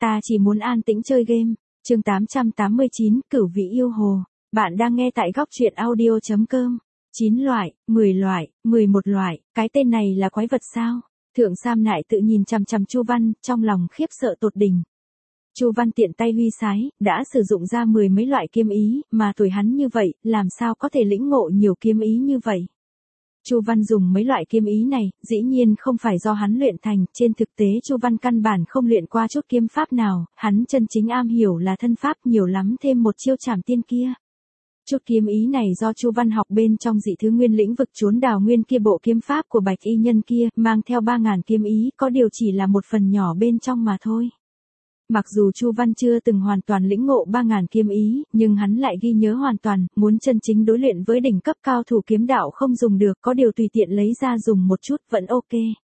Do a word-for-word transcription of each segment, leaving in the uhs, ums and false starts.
ta chỉ muốn an tĩnh chơi game. Chương tám trăm tám mươi chín, Cửu Vị Yêu Hồ. Bạn đang nghe tại góc truyện audio chấm com. chín loại, mười loại, mười một loại, cái tên này là quái vật sao? Thượng Sam Nại tự nhìn chằm chằm Chu Văn, trong lòng khiếp sợ tột đỉnh. Chu Văn tiện tay huy sái, đã sử dụng ra mười mấy loại kiếm ý, mà tuổi hắn như vậy, làm sao có thể lĩnh ngộ nhiều kiếm ý như vậy? Chu Văn dùng mấy loại kiếm ý này, dĩ nhiên không phải do hắn luyện thành, trên thực tế Chu Văn căn bản không luyện qua chút kiếm pháp nào, hắn chân chính am hiểu là thân pháp, nhiều lắm thêm một chiêu trảm tiên kia. Chút kiếm ý này do Chu Văn học bên trong dị thứ nguyên lĩnh vực trốn đào nguyên kia bộ kiếm pháp của Bạch Y Nhân kia, mang theo ba ngàn kiếm ý, có điều chỉ là một phần nhỏ bên trong mà thôi. Mặc dù Chu Văn chưa từng hoàn toàn lĩnh ngộ ba ngàn kiếm ý, nhưng hắn lại ghi nhớ hoàn toàn, muốn chân chính đối luyện với đỉnh cấp cao thủ kiếm đạo không dùng được, có điều tùy tiện lấy ra dùng một chút vẫn ok.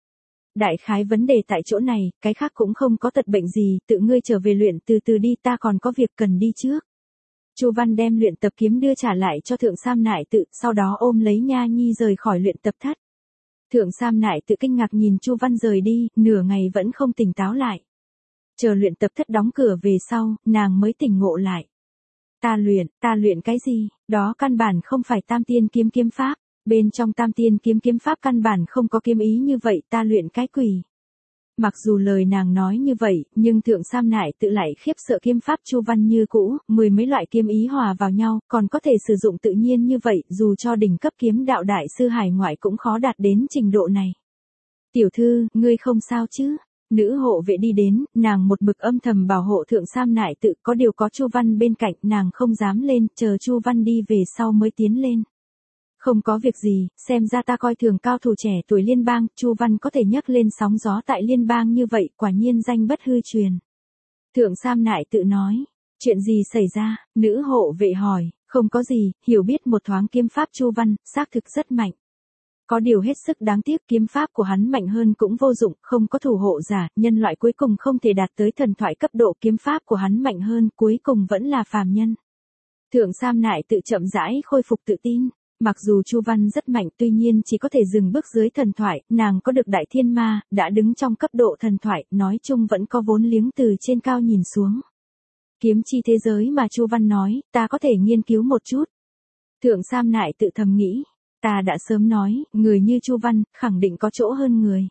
Đại khái vấn đề tại chỗ này, cái khác cũng không có tật bệnh gì, tự ngươi trở về luyện từ từ đi, ta còn có việc cần đi trước. Chu Văn đem luyện tập kiếm đưa trả lại cho Thượng Sam Nại tự, sau đó ôm lấy Nha Nhi rời khỏi luyện tập thất. Thượng Sam Nại tự kinh ngạc nhìn Chu Văn rời đi, nửa ngày vẫn không tỉnh táo lại. Chờ luyện tập thất đóng cửa về sau, nàng mới tỉnh ngộ lại. Ta luyện, ta luyện cái gì? Đó căn bản không phải Tam Tiên kiếm kiếm pháp, bên trong Tam Tiên kiếm kiếm pháp căn bản không có kiếm ý như vậy, ta luyện cái quỷ. Mặc dù lời nàng nói như vậy, nhưng Thượng Sam Nại tự lại khiếp sợ kiếm pháp Chu Văn như cũ, mười mấy loại kiếm ý hòa vào nhau, còn có thể sử dụng tự nhiên như vậy, dù cho đỉnh cấp kiếm đạo đại sư hải ngoại cũng khó đạt đến trình độ này. Tiểu thư, ngươi không sao chứ? Nữ hộ vệ đi đến, nàng một mực âm thầm bảo hộ Thượng Sam Nại tự, có điều có Chu Văn bên cạnh, nàng không dám lên, chờ Chu Văn đi về sau mới tiến lên. Không có việc gì, xem ra ta coi thường cao thủ trẻ tuổi liên bang, Chu Văn có thể nhấc lên sóng gió tại liên bang như vậy, quả nhiên danh bất hư truyền. Thượng Sam Nại tự nói, chuyện gì xảy ra, nữ hộ vệ hỏi, không có gì, hiểu biết một thoáng kiếm pháp Chu Văn, xác thực rất mạnh. Có điều hết sức đáng tiếc, kiếm pháp của hắn mạnh hơn cũng vô dụng, không có thủ hộ giả, nhân loại cuối cùng không thể đạt tới thần thoại cấp độ, kiếm pháp của hắn mạnh hơn, cuối cùng vẫn là phàm nhân. Thượng Sam Nại tự chậm rãi khôi phục tự tin. Mặc dù Chu Văn rất mạnh, tuy nhiên chỉ có thể dừng bước dưới thần thoại, nàng có được đại thiên ma, đã đứng trong cấp độ thần thoại, nói chung vẫn có vốn liếng từ trên cao nhìn xuống. Kiếm chi thế giới mà Chu Văn nói, ta có thể nghiên cứu một chút. Thượng Sam Nại tự thầm nghĩ, ta đã sớm nói, người như Chu Văn, khẳng định có chỗ hơn người.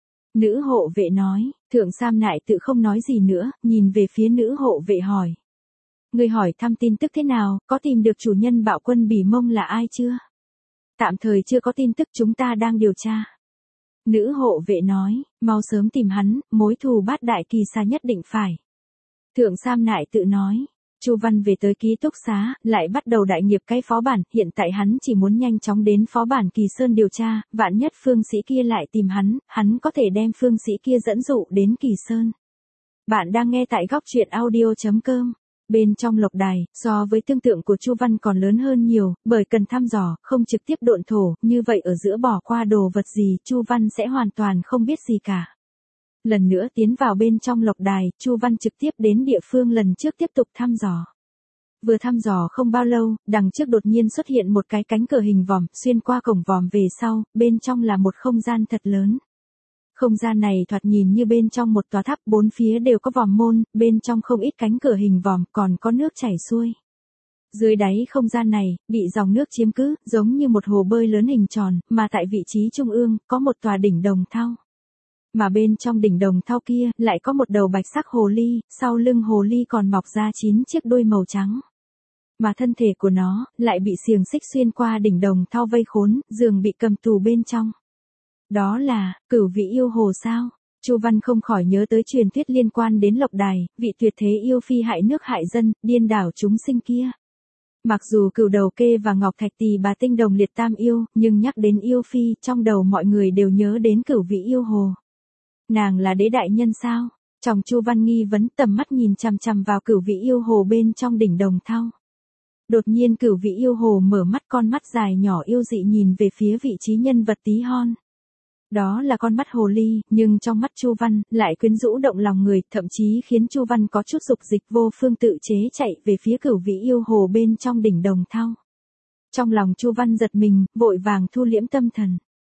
Nữ hộ vệ nói, Thượng Sam Nại tự không nói gì nữa, nhìn về phía nữ hộ vệ hỏi. Người hỏi thăm tin tức thế nào, có tìm được chủ nhân Bạo Quân Bỉ Mông là ai chưa? Tạm thời chưa có tin tức, chúng ta đang điều tra. Nữ hộ vệ nói, mau sớm tìm hắn, mối thù bát đại kỳ xa nhất định phải. Thượng Sam Nại tự nói, Chu Văn về tới ký túc xá, lại bắt đầu đại nghiệp cái phó bản, hiện tại hắn chỉ muốn nhanh chóng đến phó bản Kỳ Sơn điều tra, vạn nhất phương sĩ kia lại tìm hắn, hắn có thể đem phương sĩ kia dẫn dụ đến Kỳ Sơn. Bạn đang nghe tại góc truyện audio chấm com. Bên trong lộc đài, so với tương tượng của Chu Văn còn lớn hơn nhiều, bởi cần thăm dò, không trực tiếp độn thổ, như vậy ở giữa bỏ qua đồ vật gì, Chu Văn sẽ hoàn toàn không biết gì cả. Lần nữa tiến vào bên trong lộc đài, Chu Văn trực tiếp đến địa phương lần trước tiếp tục thăm dò. Vừa thăm dò không bao lâu, đằng trước đột nhiên xuất hiện một cái cánh cửa hình vòm, xuyên qua cổng vòm về sau, bên trong là một không gian thật lớn. Không gian này thoạt nhìn như bên trong một tòa tháp, bốn phía đều có vòm môn, bên trong không ít cánh cửa hình vòm, còn có nước chảy xuôi. Dưới đáy không gian này, bị dòng nước chiếm cứ, giống như một hồ bơi lớn hình tròn, mà tại vị trí trung ương, có một tòa đỉnh đồng thau. Mà bên trong đỉnh đồng thau kia, lại có một đầu bạch sắc hồ ly, sau lưng hồ ly còn mọc ra chín chiếc đuôi màu trắng. Mà thân thể của nó, lại bị xiềng xích xuyên qua đỉnh đồng thau vây khốn, giường bị cầm tù bên trong. Đó là, Cửu Vị Yêu Hồ sao? Chu Văn không khỏi nhớ tới truyền thuyết liên quan đến lộc đài, vị tuyệt thế yêu phi hại nước hại dân, điên đảo chúng sinh kia. Mặc dù Cửu Đầu Kê và Ngọc Thạch Tỳ Bà Tinh đồng liệt tam yêu, nhưng nhắc đến yêu phi, trong đầu mọi người đều nhớ đến Cửu Vị Yêu Hồ. Nàng là đế đại nhân sao? Trong Chu Văn nghi vấn, tầm mắt nhìn chằm chằm vào Cửu Vị Yêu Hồ bên trong đỉnh đồng thau. Đột nhiên Cửu Vị Yêu Hồ mở mắt, con mắt dài nhỏ yêu dị nhìn về phía vị trí nhân vật tí hon. Đó là con mắt hồ ly, nhưng trong mắt Chu Văn, lại quyến rũ động lòng người, thậm chí khiến Chu Văn có chút dục dịch vô phương tự chế chạy về phía Cửu Vị Yêu Hồ bên trong đỉnh đồng thau. Trong lòng Chu Văn giật mình, vội vàng thu liễm tâm thần.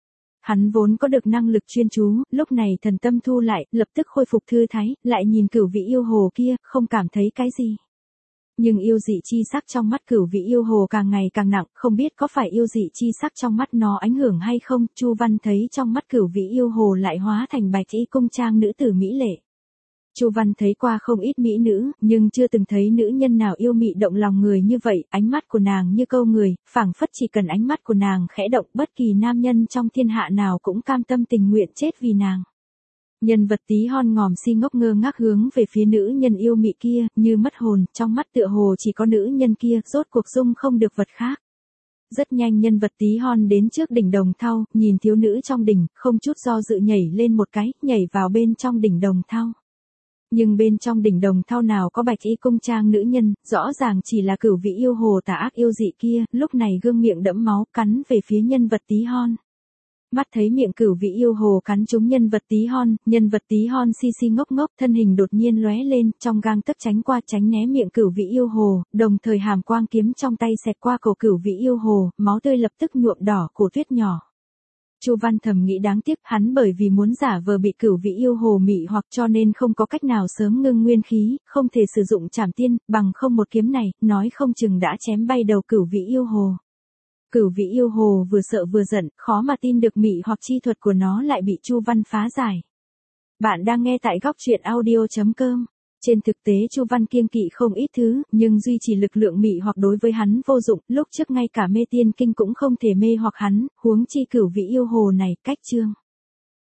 Hắn vốn có được năng lực chuyên chú, lúc này thần tâm thu lại, lập tức khôi phục thư thái, lại nhìn cửu vị yêu hồ kia, không cảm thấy cái gì. Nhưng yêu dị chi sắc trong mắt cửu vị yêu hồ càng ngày càng nặng, không biết có phải yêu dị chi sắc trong mắt nó ảnh hưởng hay không, Chu Văn thấy trong mắt cửu vị yêu hồ lại hóa thành bạch y cung trang nữ tử mỹ lệ. Chu Văn thấy qua không ít mỹ nữ, nhưng chưa từng thấy nữ nhân nào yêu mị động lòng người như vậy, ánh mắt của nàng như câu người, phảng phất chỉ cần ánh mắt của nàng khẽ động, bất kỳ nam nhân trong thiên hạ nào cũng cam tâm tình nguyện chết vì nàng. Nhân vật tí hon ngòm si ngốc ngơ ngác hướng về phía nữ nhân yêu mị kia, như mất hồn, trong mắt tựa hồ chỉ có nữ nhân kia, rốt cuộc dung không được vật khác. Rất nhanh nhân vật tí hon đến trước đỉnh đồng thau, nhìn thiếu nữ trong đỉnh, không chút do dự nhảy lên một cái, nhảy vào bên trong đỉnh đồng thau. Nhưng bên trong đỉnh đồng thau nào có bạch y cung trang nữ nhân, rõ ràng chỉ là cửu vị yêu hồ tà ác yêu dị kia, lúc này gương miệng đẫm máu, cắn về phía nhân vật tí hon. Mắt thấy miệng cửu vị yêu hồ cắn trúng nhân vật tí hon, nhân vật tí hon si si ngốc ngốc, thân hình đột nhiên lóe lên, trong gang tấc tránh qua tránh né miệng cửu vị yêu hồ, đồng thời hàm quang kiếm trong tay xẹt qua cổ cửu vị yêu hồ, máu tươi lập tức nhuộm đỏ cổ tuyết nhỏ. Chu Văn thầm nghĩ đáng tiếc, hắn bởi vì muốn giả vờ bị cửu vị yêu hồ mị hoặc cho nên không có cách nào sớm ngưng nguyên khí, không thể sử dụng trảm tiên, bằng không một kiếm này, nói không chừng đã chém bay đầu cửu vị yêu hồ. Cửu vị yêu hồ vừa sợ vừa giận, khó mà tin được mị hoặc chi thuật của nó lại bị Chu Văn phá giải. Bạn đang nghe tại góc truyện audio chấm com. Trên thực tế Chu Văn kiêng kỵ không ít thứ, nhưng duy trì lực lượng mị hoặc đối với hắn vô dụng, lúc trước ngay cả mê tiên kinh cũng không thể mê hoặc hắn, huống chi cửu vị yêu hồ này, cách chương.